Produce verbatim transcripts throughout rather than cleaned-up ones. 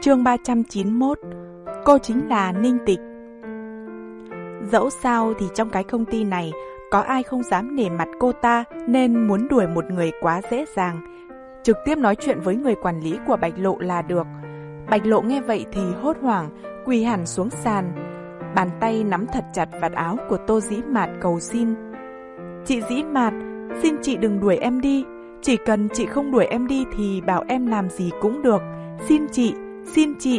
Chương ba trăm chín mươi mốt. Cô chính là Ninh Tịch. Dẫu sao thì trong cái công ty này có ai không dám nể mặt cô ta, nên muốn đuổi một người quá dễ dàng. Trực tiếp nói chuyện với người quản lý của Bạch Lộ là được. Bạch Lộ nghe vậy thì hốt hoảng, quỳ hẳn xuống sàn, bàn tay nắm thật chặt vạt áo của Tô Dĩ Mạt cầu xin. Chị Dĩ Mạt, xin chị đừng đuổi em đi. Chỉ cần chị không đuổi em đi thì bảo em làm gì cũng được. Xin chị, xin chị.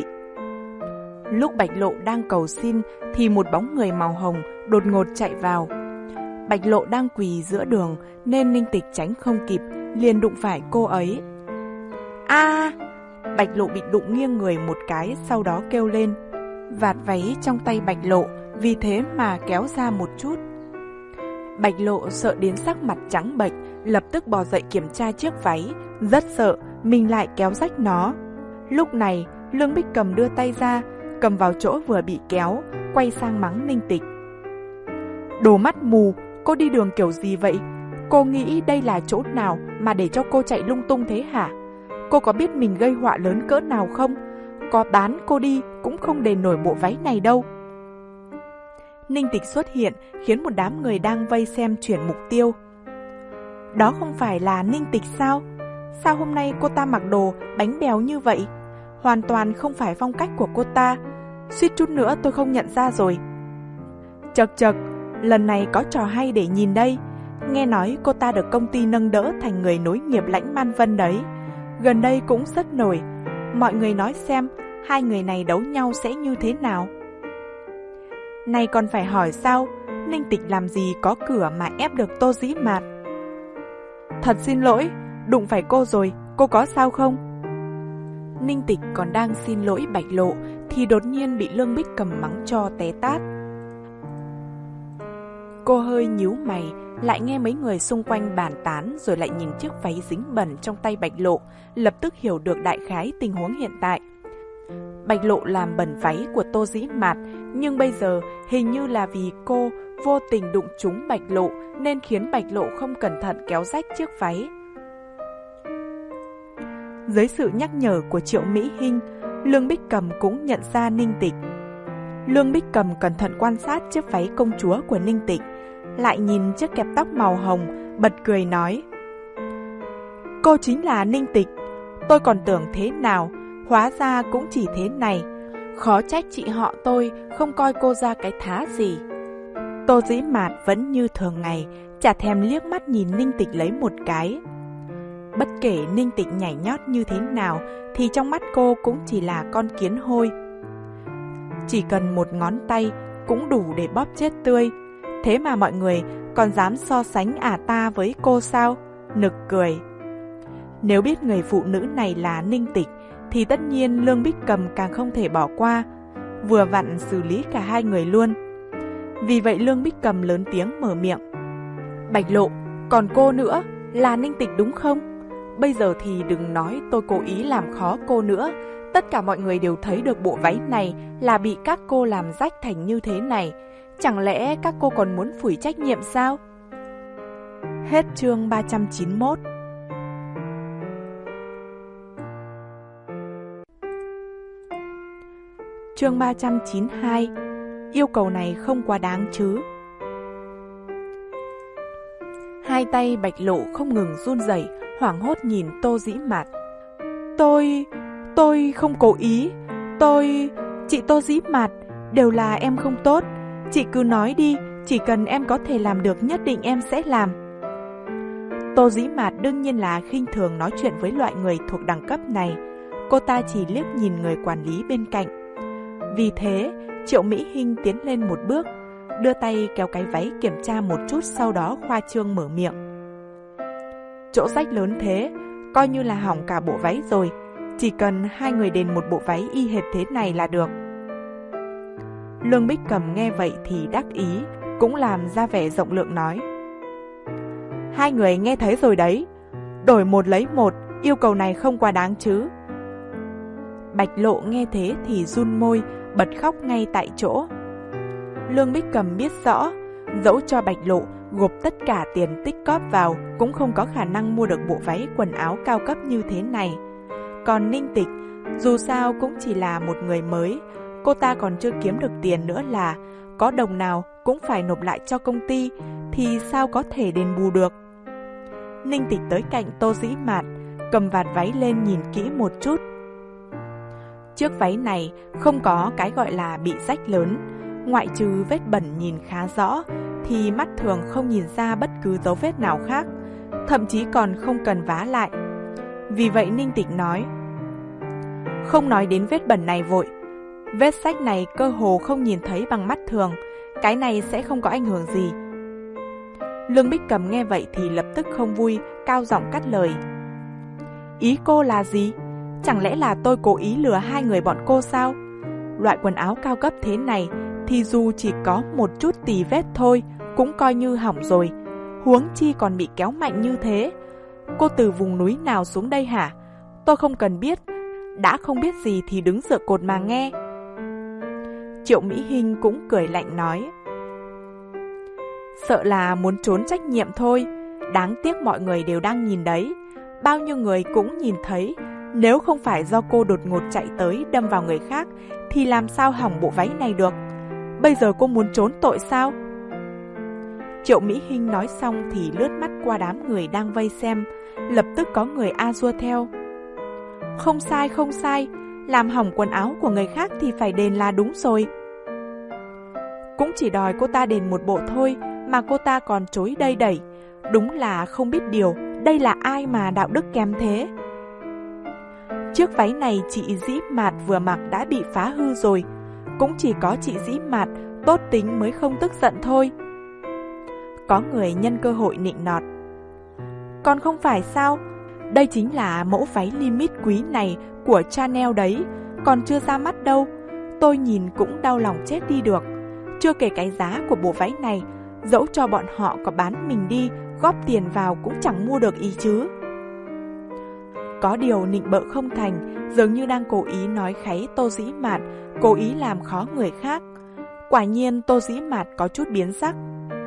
Lúc Bạch Lộ đang cầu xin thì một bóng người màu hồng đột ngột chạy vào. Bạch Lộ đang quỳ giữa đường nên Ninh Tịch tránh không kịp, liền đụng phải cô ấy. A! À, Bạch Lộ bị đụng nghiêng người một cái, sau đó kêu lên. Vạt váy trong tay Bạch Lộ vì thế mà kéo ra một chút. Bạch Lộ sợ đến sắc mặt trắng bệch, lập tức bò dậy kiểm tra chiếc váy, rất sợ mình lại kéo rách nó. Lúc này Lương Bích Cầm đưa tay ra, cầm vào chỗ vừa bị kéo, quay sang mắng Ninh Tịch. Đồ mắt mù, cô đi đường kiểu gì vậy? Cô nghĩ đây là chỗ nào mà để cho cô chạy lung tung thế hả? Cô có biết mình gây họa lớn cỡ nào không? Có bán cô đi cũng không đền nổi bộ váy này đâu. Ninh Tịch xuất hiện khiến một đám người đang vây xem chuyển mục tiêu. Đó không phải là Ninh Tịch sao? Sao hôm nay cô ta mặc đồ bánh bèo như vậy? Hoàn toàn không phải phong cách của cô ta. Suýt chút nữa tôi không nhận ra rồi. Chật chật, lần này có trò hay để nhìn đây. Nghe nói cô ta được công ty nâng đỡ thành người nối nghiệp Lãnh Man Vân đấy. Gần đây cũng rất nổi. Mọi người nói xem hai người này đấu nhau sẽ như thế nào. Này còn phải hỏi sao? Ninh Tịch làm gì có cửa mà ép được Tô Dĩ Mạt? Thật xin lỗi, đụng phải cô rồi, cô có sao không? Ninh Tịch còn đang xin lỗi Bạch Lộ thì đột nhiên bị Lương Bích Cầm mắng cho té tát. Cô hơi nhíu mày, lại nghe mấy người xung quanh bàn tán, rồi lại nhìn chiếc váy dính bẩn trong tay Bạch Lộ, lập tức hiểu được đại khái tình huống hiện tại. Bạch Lộ làm bẩn váy của Tô Dĩ Mạt, nhưng bây giờ hình như là vì cô vô tình đụng trúng Bạch Lộ nên khiến Bạch Lộ không cẩn thận kéo rách chiếc váy. Dưới sự nhắc nhở của Triệu Mỹ Hinh, Lương Bích Cầm cũng nhận ra Ninh Tịch. Lương Bích Cầm cẩn thận quan sát chiếc váy công chúa của Ninh Tịch, lại nhìn chiếc kẹp tóc màu hồng, bật cười nói. Cô chính là Ninh Tịch. Tôi còn tưởng thế nào, hóa ra cũng chỉ thế này. Khó trách chị họ tôi không coi cô ra cái thá gì. Tô Dĩ Mạt vẫn như thường ngày, chả thèm liếc mắt nhìn Ninh Tịch lấy một cái. Bất kể Ninh Tịch nhảy nhót như thế nào thì trong mắt cô cũng chỉ là con kiến hôi. Chỉ cần một ngón tay cũng đủ để bóp chết tươi. Thế mà mọi người còn dám so sánh ả ta với cô sao? Nực cười. Nếu biết người phụ nữ này là Ninh Tịch thì tất nhiên Lương Bích Cầm càng không thể bỏ qua, vừa vặn xử lý cả hai người luôn. Vì vậy Lương Bích Cầm lớn tiếng mở miệng. Bạch Lộ, còn cô nữa, là Ninh Tịch đúng không? Bây giờ thì đừng nói tôi cố ý làm khó cô nữa. Tất cả mọi người đều thấy được bộ váy này là bị các cô làm rách thành như thế này. Chẳng lẽ các cô còn muốn phủi trách nhiệm sao? Hết chương ba trăm chín mươi mốt. Chương ba trăm chín mươi hai. Yêu cầu này không quá đáng chứ? Hai tay Bạch Lộ không ngừng run rẩy, hoảng hốt nhìn Tô Dĩ Mạt. Tôi... tôi không cố ý. Tôi... chị Tô Dĩ Mạt, đều là em không tốt. Chị cứ nói đi, chỉ cần em có thể làm được nhất định em sẽ làm. Tô Dĩ Mạt đương nhiên là khinh thường nói chuyện với loại người thuộc đẳng cấp này. Cô ta chỉ liếc nhìn người quản lý bên cạnh. Vì thế, Triệu Mỹ Hinh tiến lên một bước, đưa tay kéo cái váy kiểm tra một chút, sau đó khoa trương mở miệng. Chỗ rách lớn thế, coi như là hỏng cả bộ váy rồi. Chỉ cần hai người đền một bộ váy y hệt thế này là được. Lương Bích Cầm nghe vậy thì đắc ý, cũng làm ra vẻ rộng lượng nói. Hai người nghe thấy rồi đấy, đổi một lấy một, yêu cầu này không quá đáng chứ? Bạch Lộ nghe thế thì run môi, bật khóc ngay tại chỗ. Lương Bích Cầm biết rõ, dẫu cho Bạch Lộ gộp tất cả tiền tích cóp vào cũng không có khả năng mua được bộ váy quần áo cao cấp như thế này. Còn Ninh Tịch, Dù sao cũng chỉ là một người mới, cô ta còn chưa kiếm được tiền nữa là có đồng nào cũng phải nộp lại cho công ty, thì sao có thể đền bù được. Ninh Tịch tới cạnh Tô Dĩ Mạt, cầm vạt váy lên nhìn kỹ một chút. Chiếc váy này không có cái gọi là bị rách lớn, ngoại trừ vết bẩn nhìn khá rõ, thì mắt thường không nhìn ra bất cứ dấu vết nào khác, thậm chí còn không cần vá lại. Vì vậy Ninh Tịch nói, không nói đến vết bẩn này vội, vết rách này cơ hồ không nhìn thấy bằng mắt thường, cái này sẽ không có ảnh hưởng gì. Lương Bích Cầm nghe vậy thì lập tức không vui, cao giọng cắt lời. Ý cô là gì? Chẳng lẽ là tôi cố ý lừa hai người bọn cô sao? Loại quần áo cao cấp thế này thì dù chỉ có một chút tì vết thôi cũng coi như hỏng rồi, huống chi còn bị kéo mạnh như thế. Cô từ vùng núi nào xuống đây hả? Tôi không cần biết, đã không biết gì thì đứng dựa cột mà nghe. Triệu Mỹ Hinh cũng cười lạnh nói, sợ là muốn trốn trách nhiệm thôi, đáng tiếc mọi người đều đang nhìn đấy, bao nhiêu người cũng nhìn thấy, nếu không phải do cô đột ngột chạy tới đâm vào người khác thì làm sao hỏng bộ váy này được. Bây giờ cô muốn trốn tội sao? Triệu Mỹ Hinh nói xong thì lướt mắt qua đám người đang vây xem, lập tức có người a dua theo. Không sai, không sai, làm hỏng quần áo của người khác thì phải đền là đúng rồi. Cũng chỉ đòi cô ta đền một bộ thôi mà cô ta còn chối đây đẩy, đúng là không biết điều, đây là ai mà đạo đức kém thế. Chiếc váy này chị Dĩ Mạt vừa mặc đã bị phá hư rồi, cũng chỉ có chị Dĩ Mạt tốt tính mới không tức giận thôi. Có người nhân cơ hội nịnh nọt. Còn không phải sao, đây chính là mẫu váy limit quý này của Chanel đấy, còn chưa ra mắt đâu, tôi nhìn cũng đau lòng chết đi được. Chưa kể cái giá của bộ váy này, dẫu cho bọn họ có bán mình đi, góp tiền vào cũng chẳng mua được ý chứ. Có điều nịnh bợ không thành, dường như đang cố ý nói kháy Tô Dĩ Mạt, cố ý làm khó người khác. Quả nhiên Tô Dĩ Mạt có chút biến sắc.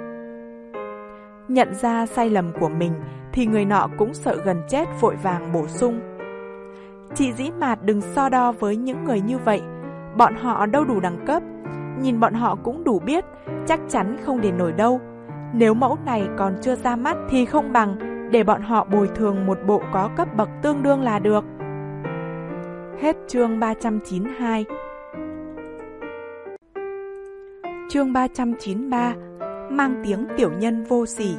Nhận ra sai lầm của mình thì người nọ cũng sợ gần chết, vội vàng bổ sung. Chị Dĩ Mạt đừng so đo với những người như vậy, bọn họ đâu đủ đẳng cấp, nhìn bọn họ cũng đủ biết, chắc chắn không đền nổi đâu. Nếu mẫu này còn chưa ra mắt thì không bằng để bọn họ bồi thường một bộ có cấp bậc tương đương là được. Hết chương ba trăm chín mươi hai. Chương ba trăm chín mươi ba, mang tiếng tiểu nhân vô sỉ.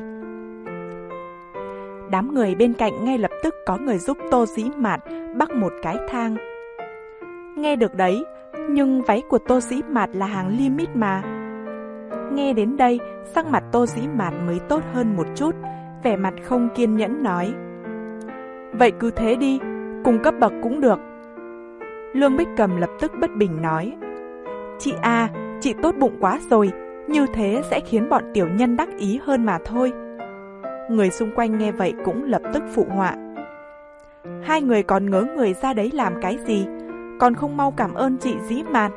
Đám người bên cạnh ngay lập tức có người giúp Tô Dĩ Mạt bắc một cái thang. Nghe được đấy, nhưng váy của Tô Dĩ Mạt là hàng limit mà. Nghe đến đây, sắc mặt Tô Dĩ Mạt mới tốt hơn một chút, vẻ mặt không kiên nhẫn nói. Vậy cứ thế đi, cùng cấp bậc cũng được. Lương Bích Cầm lập tức bất bình nói. Chị à, chị tốt bụng quá rồi, như thế sẽ khiến bọn tiểu nhân đắc ý hơn mà thôi. Người xung quanh nghe vậy cũng lập tức phụ họa. Hai người còn ngớ người ra đấy làm cái gì, còn không mau cảm ơn chị Dĩ Mạt.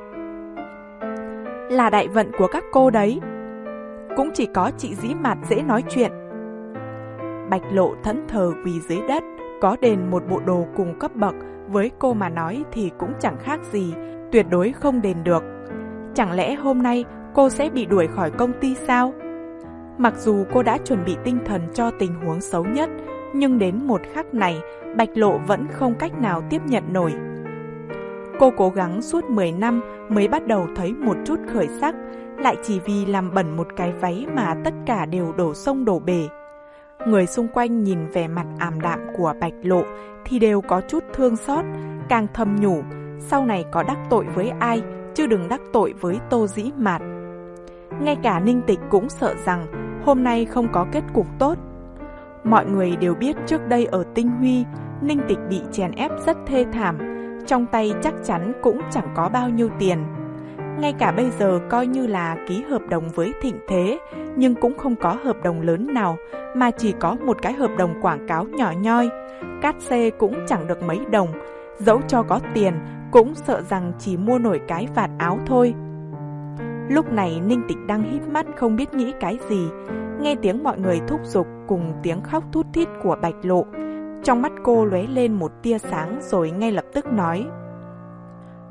Là đại vận của các cô đấy, cũng chỉ có chị Dĩ Mạt dễ nói chuyện. Bạch Lộ thẫn thờ quỳ dưới đất, có đền một bộ đồ cùng cấp bậc, với cô mà nói thì cũng chẳng khác gì, tuyệt đối không đền được. Chẳng lẽ hôm nay cô sẽ bị đuổi khỏi công ty sao? Mặc dù cô đã chuẩn bị tinh thần cho tình huống xấu nhất, nhưng đến một khắc này, Bạch Lộ vẫn không cách nào tiếp nhận nổi. Cô cố gắng suốt mười năm mới bắt đầu thấy một chút khởi sắc, lại chỉ vì làm bẩn một cái váy mà tất cả đều đổ sông đổ bể. Người xung quanh nhìn vẻ mặt ảm đạm của Bạch Lộ thì đều có chút thương xót, càng thầm nhủ, sau này có đắc tội với ai, chứ đừng đắc tội với Tô Dĩ Mạt. Ngay cả Ninh Tịch cũng sợ rằng hôm nay không có kết cục tốt. Mọi người đều biết trước đây ở Tinh Huy, Ninh Tịch bị chèn ép rất thê thảm, trong tay chắc chắn cũng chẳng có bao nhiêu tiền. Ngay cả bây giờ coi như là ký hợp đồng với Thịnh Thế, nhưng cũng không có hợp đồng lớn nào, mà chỉ có một cái hợp đồng quảng cáo nhỏ nhoi. Cát xê cũng chẳng được mấy đồng, dẫu cho có tiền cũng sợ rằng chỉ mua nổi cái vạt áo thôi. Lúc này Ninh Tịch đang híp mắt không biết nghĩ cái gì, nghe tiếng mọi người thúc giục cùng tiếng khóc thút thít của Bạch Lộ. Trong mắt cô lóe lên một tia sáng rồi ngay lập tức nói.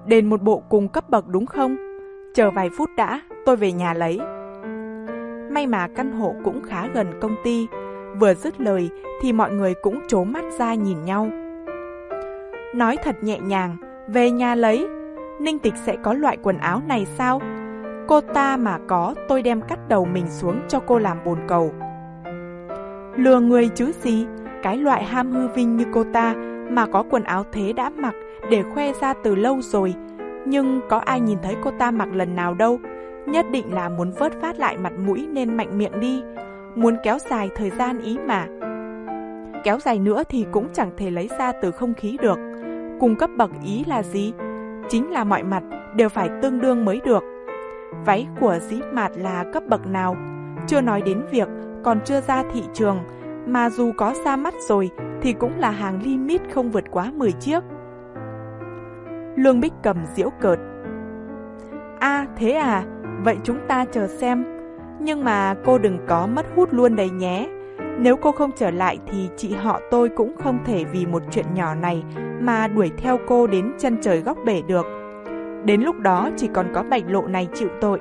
Đền một bộ cùng cấp bậc đúng không? Chờ vài phút đã, tôi về nhà lấy. May mà căn hộ cũng khá gần công ty. Vừa dứt lời thì mọi người cũng trố mắt ra nhìn nhau. Nói thật nhẹ nhàng, về nhà lấy. Ninh Tịch sẽ có loại quần áo này sao? Cô ta mà có, tôi đem cắt đầu mình xuống cho cô làm bồn cầu. Lừa người chứ gì? Cái loại ham hư vinh như cô ta mà có quần áo thế đã mặc để khoe ra từ lâu rồi. Nhưng có ai nhìn thấy cô ta mặc lần nào đâu. Nhất định là muốn vớt phát lại mặt mũi nên mạnh miệng đi. Muốn kéo dài thời gian ý mà. Kéo dài nữa thì cũng chẳng thể lấy ra từ không khí được. Cùng cấp bậc ý là gì? Chính là mọi mặt đều phải tương đương mới được. Váy của Dĩ Mạt là cấp bậc nào? Chưa nói đến việc còn chưa ra thị trường, mà dù có ra mắt rồi thì cũng là hàng limit không vượt quá mười chiếc. Lương Bích Cầm giễu cợt. À thế à, vậy chúng ta chờ xem. Nhưng mà cô đừng có mất hút luôn đấy nhé. Nếu cô không trở lại thì chị họ tôi cũng không thể vì một chuyện nhỏ này mà đuổi theo cô đến chân trời góc bể được. Đến lúc đó chỉ còn có Bạch Lộ này chịu tội.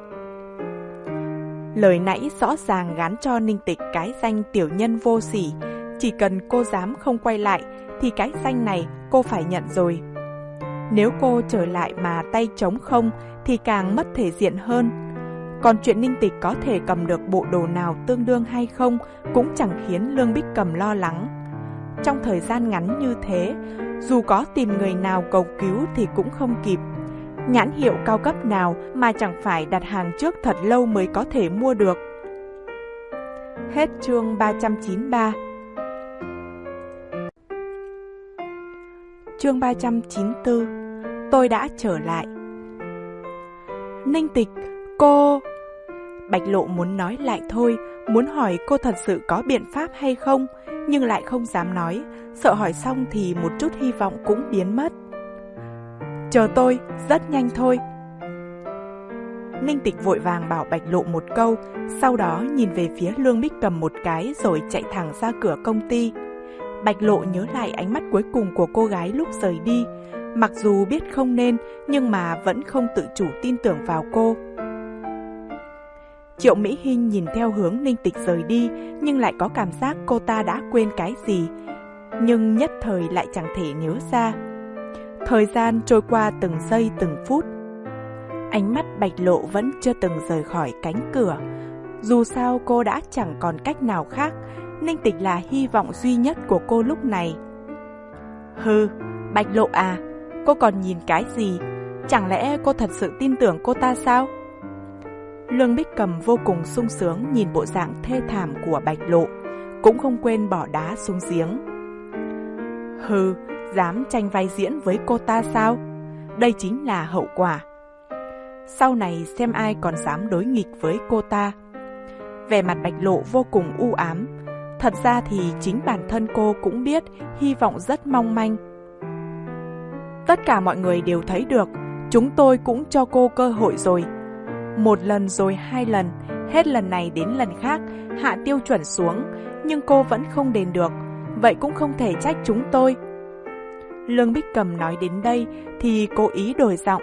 Lời nãy rõ ràng gán cho Ninh Tịch cái danh tiểu nhân vô sỉ. Chỉ cần cô dám không quay lại thì cái danh này cô phải nhận rồi. Nếu cô trở lại mà tay trống không thì càng mất thể diện hơn. Còn chuyện Ninh Tịch có thể cầm được bộ đồ nào tương đương hay không cũng chẳng khiến Lương Bích Cầm lo lắng. Trong thời gian ngắn như thế, dù có tìm người nào cầu cứu thì cũng không kịp. Nhãn hiệu cao cấp nào mà chẳng phải đặt hàng trước thật lâu mới có thể mua được. Hết chương ba trăm chín mươi ba. Chương ba trăm chín mươi tư. Tôi đã trở lại. Ninh Tịch, cô... Bạch Lộ muốn nói lại thôi, muốn hỏi cô thật sự có biện pháp hay không, nhưng lại không dám nói, sợ hỏi xong thì một chút hy vọng cũng biến mất. Chờ tôi, rất nhanh thôi. Ninh Tịch vội vàng bảo Bạch Lộ một câu, sau đó nhìn về phía Lương Bích Cầm một cái rồi chạy thẳng ra cửa công ty. Bạch Lộ nhớ lại ánh mắt cuối cùng của cô gái lúc rời đi, mặc dù biết không nên nhưng mà vẫn không tự chủ tin tưởng vào cô. Triệu Mỹ Hinh nhìn theo hướng Ninh Tịch rời đi nhưng lại có cảm giác cô ta đã quên cái gì, nhưng nhất thời lại chẳng thể nhớ ra. Thời gian trôi qua từng giây từng phút. Ánh mắt Bạch Lộ vẫn chưa từng rời khỏi cánh cửa. Dù sao cô đã chẳng còn cách nào khác, Ninh Tịch là hy vọng duy nhất của cô lúc này. Hừ, Bạch Lộ à, cô còn nhìn cái gì? Chẳng lẽ cô thật sự tin tưởng cô ta sao? Lương Bích Cầm vô cùng sung sướng nhìn bộ dạng thê thảm của Bạch Lộ, cũng không quên bỏ đá xuống giếng. Hừ, dám tranh vai diễn với cô ta sao? Đây chính là hậu quả. Sau này xem ai còn dám đối nghịch với cô ta. Vẻ mặt Bạch Lộ vô cùng u ám. Thật ra thì chính bản thân cô cũng biết hy vọng rất mong manh. Tất cả mọi người đều thấy được, chúng tôi cũng cho cô cơ hội rồi. Một lần rồi hai lần, hết lần này đến lần khác, hạ tiêu chuẩn xuống, nhưng cô vẫn không đền được, vậy cũng không thể trách chúng tôi. Lương Bích Cầm nói đến đây thì cố ý đổi giọng.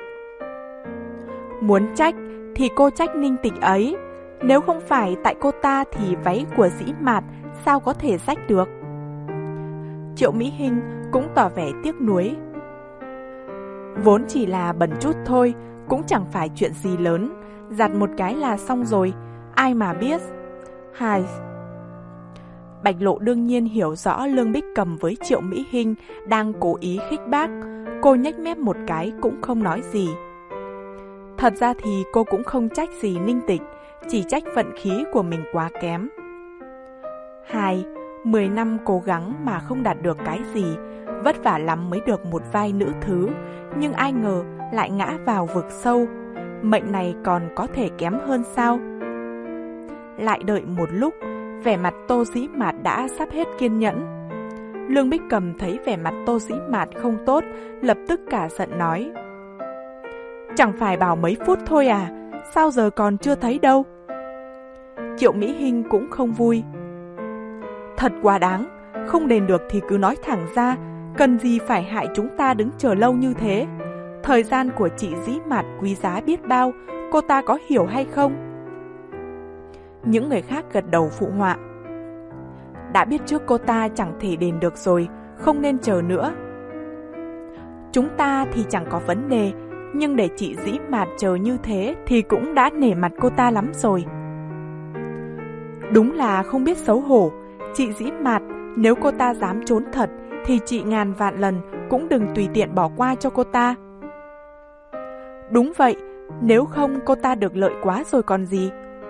Muốn trách thì cô trách Ninh Tịch ấy, nếu không phải tại cô ta thì váy của Dĩ Mạt sao có thể rách được. Triệu Mỹ Hinh cũng tỏ vẻ tiếc nuối. Vốn chỉ là bẩn chút thôi, cũng chẳng phải chuyện gì lớn, giặt một cái là xong rồi, ai mà biết. Hai. Bạch Lộ đương nhiên hiểu rõ Lương Bích Cầm với Triệu Mỹ Hinh đang cố ý khích bác, cô nhếch mép một cái cũng không nói gì. Thật ra thì cô cũng không trách gì Ninh Tịch, chỉ trách vận khí của mình quá kém. Hai, mười năm cố gắng mà không đạt được cái gì, vất vả lắm mới được một vai nữ thứ, nhưng ai ngờ lại ngã vào vực sâu. Mệnh này còn có thể kém hơn sao? Lại đợi một lúc, vẻ mặt Tô Dĩ Mạt đã sắp hết kiên nhẫn. Lương Bích Cầm thấy vẻ mặt Tô Dĩ Mạt không tốt, lập tức cả giận nói. Chẳng phải bảo mấy phút thôi à, sao giờ còn chưa thấy đâu? Triệu Mỹ Hinh cũng không vui. Thật quá đáng, không đền được thì cứ nói thẳng ra, cần gì phải hại chúng ta đứng chờ lâu như thế. Thời gian của chị Dĩ Mạt quý giá biết bao, cô ta có hiểu hay không? Những người khác gật đầu phụ họa. Đã biết trước cô ta chẳng thể đền được rồi, không nên chờ nữa. Chúng ta thì chẳng có vấn đề, nhưng để chị Dĩ Mạt chờ như thế thì cũng đã nể mặt cô ta lắm rồi. Đúng là không biết xấu hổ. Chị Dĩ Mạt, nếu cô ta dám trốn thật thì chị ngàn vạn lần cũng đừng tùy tiện bỏ qua cho cô ta. Đúng vậy, nếu không cô ta được lợi quá rồi còn gì.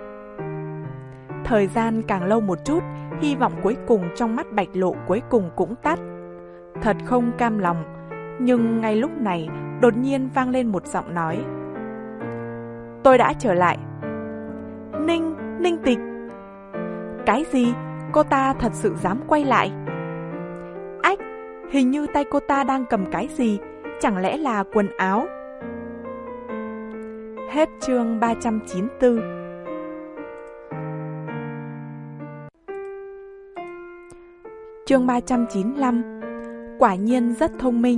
Thời gian càng lâu một chút, hy vọng cuối cùng trong mắt Bạch Lộ cuối cùng cũng tắt. Thật không cam lòng, nhưng ngay lúc này đột nhiên vang lên một giọng nói. Tôi đã trở lại. Ninh, Ninh Tịch. Cái gì? Cô ta thật sự dám quay lại? Ách, hình như tay cô ta đang cầm cái gì, chẳng lẽ là quần áo? Hết chương ba trăm chín mươi tư. Chương ba trăm chín mươi lăm. Quả nhiên rất thông minh.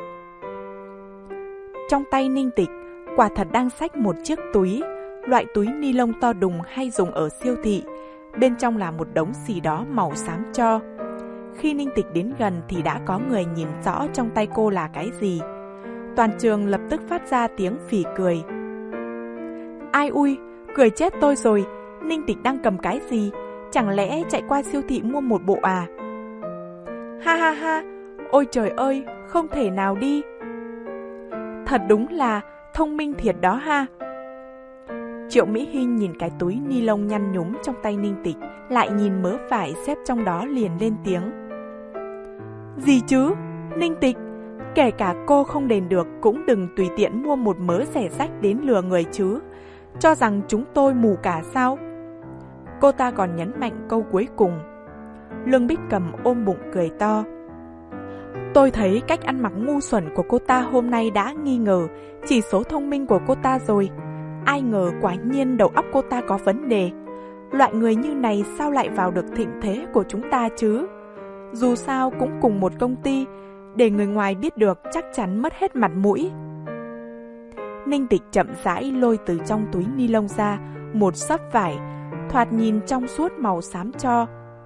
Trong tay Ninh Tịch quả thật đang xách một chiếc túi, loại túi ni lông to đùng hay dùng ở siêu thị. Bên trong là một đống gì đó màu xám cho. Khi Ninh Tịch đến gần thì đã có người nhìn rõ trong tay cô là cái gì. Toàn trường lập tức phát ra tiếng phì cười. Ai ui, cười chết tôi rồi. Ninh Tịch đang cầm cái gì? Chẳng lẽ chạy qua siêu thị mua một bộ à? Ha ha ha, ôi trời ơi, không thể nào đi. Thật đúng là thông minh thiệt đó ha. Triệu Mỹ Hinh nhìn cái túi ni lông nhăn nhúm trong tay Ninh Tịch, lại nhìn mớ vải xếp trong đó liền lên tiếng. Gì chứ? Ninh Tịch, kể cả cô không đền được cũng đừng tùy tiện mua một mớ rẻ rách đến lừa người chứ. Cho rằng chúng tôi mù cả sao? Cô ta còn nhấn mạnh câu cuối cùng. Lương Bích Cầm ôm bụng cười to. Tôi thấy cách ăn mặc ngu xuẩn của cô ta hôm nay đã nghi ngờ chỉ số thông minh của cô ta rồi. Ai ngờ quả nhiên đầu óc cô ta có vấn đề. Loại người như này sao lại vào được thịnh thế của chúng ta chứ? Dù sao cũng cùng một công ty, để người ngoài biết được chắc chắn mất hết mặt mũi. Ninh Tịch chậm rãi lôi từ trong túi ni lông ra một xấp vải, thoạt nhìn trong suốt màu xám cho.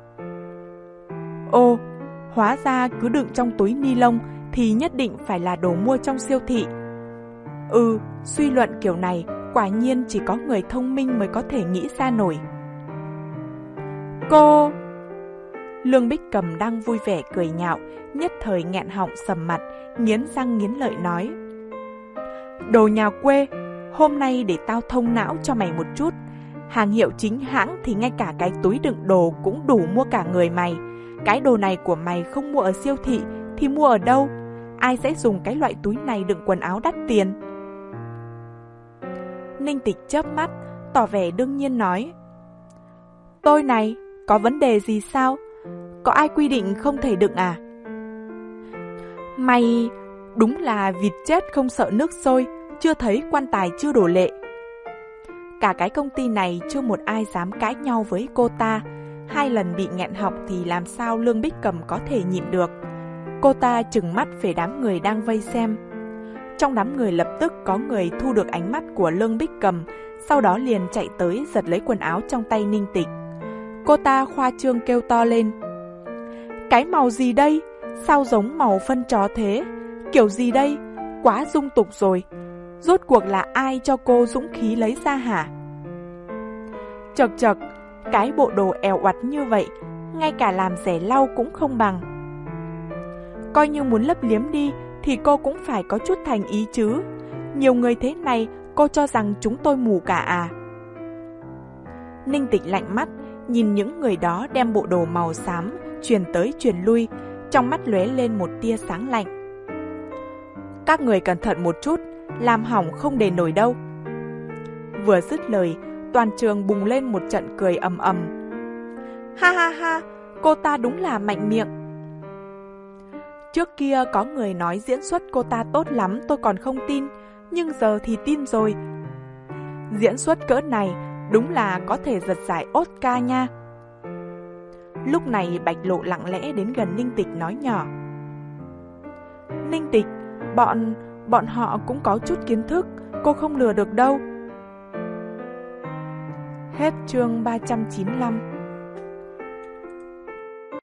Ô, hóa ra cứ đựng trong túi ni lông thì nhất định phải là đồ mua trong siêu thị. Ừ, suy luận kiểu này quả nhiên chỉ có người thông minh mới có thể nghĩ ra nổi. Cô... Lương Bích Cầm đang vui vẻ cười nhạo, nhất thời nghẹn họng sầm mặt, nghiến răng nghiến lợi nói. Đồ nhà quê, hôm nay để tao thông não cho mày một chút. Hàng hiệu chính hãng thì ngay cả cái túi đựng đồ cũng đủ mua cả người mày. Cái đồ này của mày không mua ở siêu thị thì mua ở đâu? Ai sẽ dùng cái loại túi này đựng quần áo đắt tiền? Ninh Tịch chớp mắt, tỏ vẻ đương nhiên nói. Tôi này, có vấn đề gì sao? Có ai quy định không thể đựng à? Mày đúng là vịt chết không sợ nước sôi, chưa thấy quan tài chưa đổ lệ. Cả cái công ty này chưa một ai dám cãi nhau với cô ta. Hai lần bị nghẹn họng thì làm sao Lương Bích Cầm có thể nhịn được. Cô ta trừng mắt về đám người đang vây xem. Trong đám người lập tức có người thu được ánh mắt của Lương Bích Cầm, sau đó liền chạy tới giật lấy quần áo trong tay Ninh Tịch. Cô ta khoa trương kêu to lên. Cái màu gì đây? Sao giống màu phân chó thế? Kiểu gì đây? Quá dung tục rồi. Rốt cuộc là ai cho cô dũng khí lấy ra hả? Chật chật, cái bộ đồ èo oặt như vậy, ngay cả làm rẻ lau cũng không bằng. Coi như muốn lấp liếm đi thì cô cũng phải có chút thành ý chứ. Nhiều người thế này, cô cho rằng chúng tôi mù cả à? Ninh Tịch lạnh mắt, nhìn những người đó đem bộ đồ màu xám truyền tới truyền lui, trong mắt lóe lên một tia sáng lạnh. Các người cẩn thận một chút, làm hỏng không đền nổi đâu. Vừa dứt lời, toàn trường bùng lên một trận cười ầm ầm. Ha ha ha, cô ta đúng là mạnh miệng. Trước kia có người nói diễn xuất cô ta tốt lắm tôi còn không tin, nhưng giờ thì tin rồi. Diễn xuất cỡ này đúng là có thể giật giải Oscar nha. Lúc này Bạch Lộ lặng lẽ đến gần Ninh Tịch nói nhỏ. Ninh Tịch, bọn, bọn họ cũng có chút kiến thức, cô không lừa được đâu. Hết chương ba trăm chín mươi lăm.